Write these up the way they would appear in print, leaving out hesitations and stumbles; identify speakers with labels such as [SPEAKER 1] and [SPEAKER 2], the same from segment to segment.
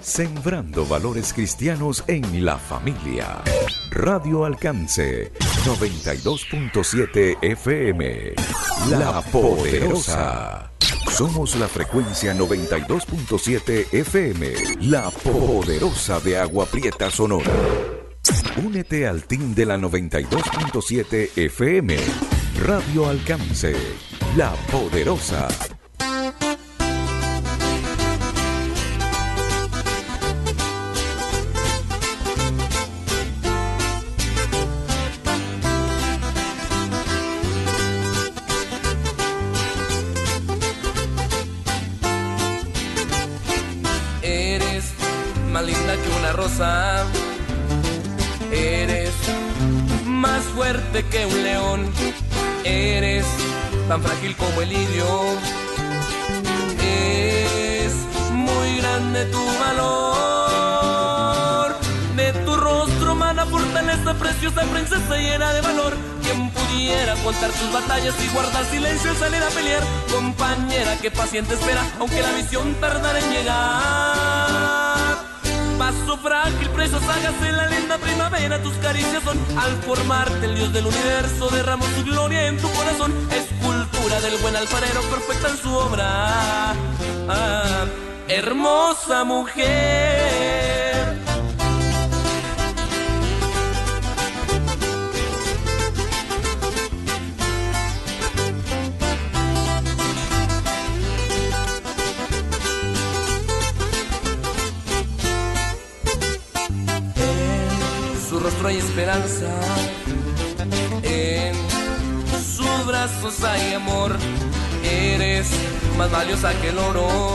[SPEAKER 1] Sembrando valores cristianos en la familia. Radio Alcance 92.7 FM. La Poderosa. Somos la frecuencia 92.7 FM. La Poderosa de Agua Prieta, Sonora. Únete al team de la 92.7 FM. Radio Alcance. La Poderosa.
[SPEAKER 2] Eres más fuerte que un león, eres tan frágil como el lirio, es muy grande tu valor, de tu rostro mana fortaleza, preciosa princesa llena de valor. ¿Quién pudiera contar tus batallas y guardar silencio al salir a pelear? Compañera que paciente espera, aunque la visión tardara en llegar. Paso frágil, preciosa, hágase la linda primavera. Tus caricias son, al formarte el Dios del universo, derramó su gloria en tu corazón. Escultura del buen alfarero, perfecta en su obra. Hermosa mujer. Rostro hay esperanza, en sus brazos hay amor, eres más valiosa que el oro,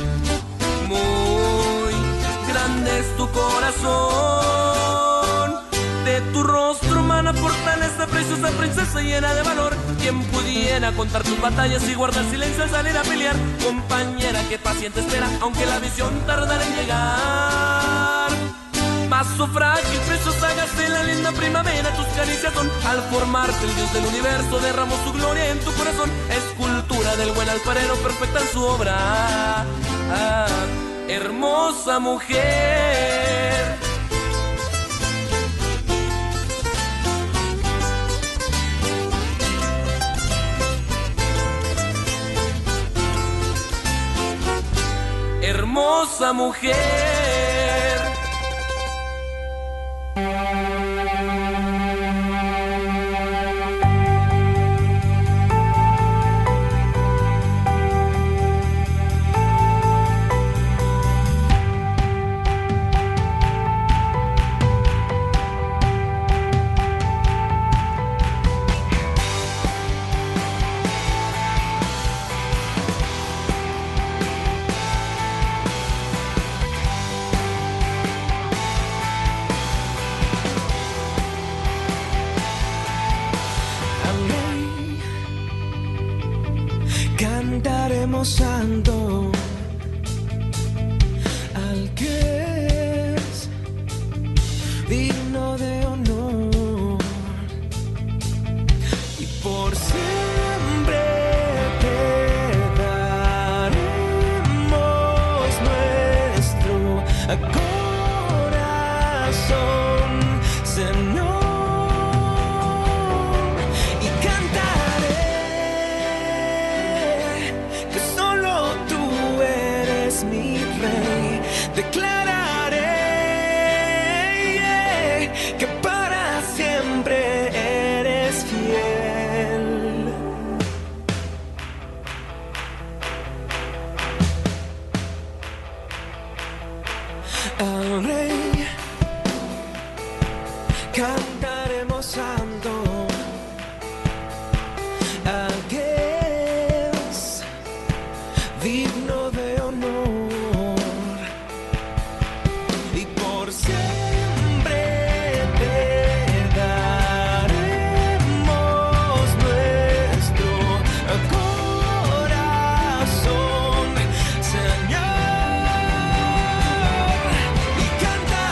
[SPEAKER 2] muy grande es tu corazón, de tu rostro mana fortaleza, preciosa princesa llena de valor. ¿Quién pudiera contar tus batallas y guardar silencio al salir a pelear? Compañera que paciente espera, aunque la visión tardara en llegar. Paso frágil, preciosa, hágase la linda primavera. Tus caricias son, al formarte el Dios del universo, derramó su gloria en tu corazón. Escultura del buen alfarero, perfecta en su obra. Hermosa mujer. Hermosa mujer.
[SPEAKER 3] Cantaremos santo al que es digno de honor y por siempre te daremos nuestro corazón, Señor. Declararé que para siempre eres fiel. Al Rey cantaremos santo, al que es digno de honor.
[SPEAKER 4] Canta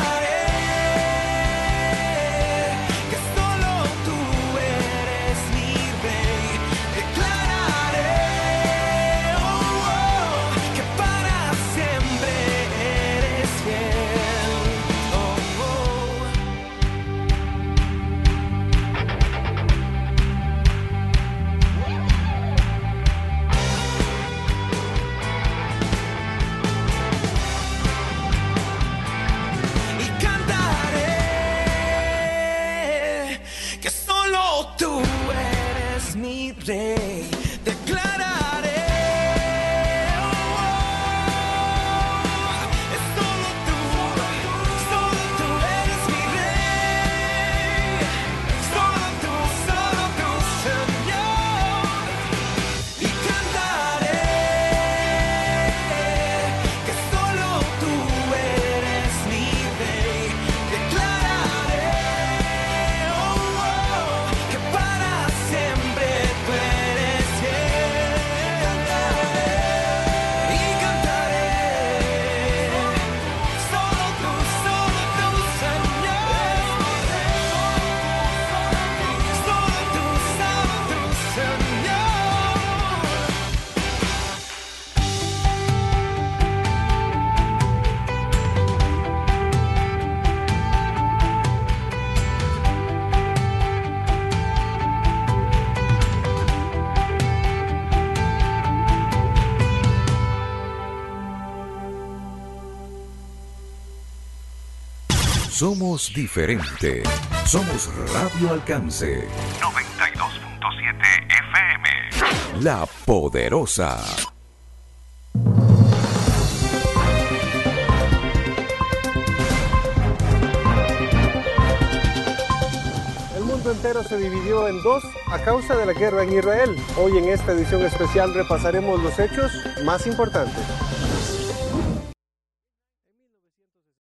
[SPEAKER 3] mi rey. Declararé.
[SPEAKER 1] Somos diferentes. Somos Radio Alcance 92.7 FM. La Poderosa.
[SPEAKER 4] El mundo entero se dividió en dos a causa de la guerra en Israel. Hoy en esta edición especial repasaremos los hechos más importantes.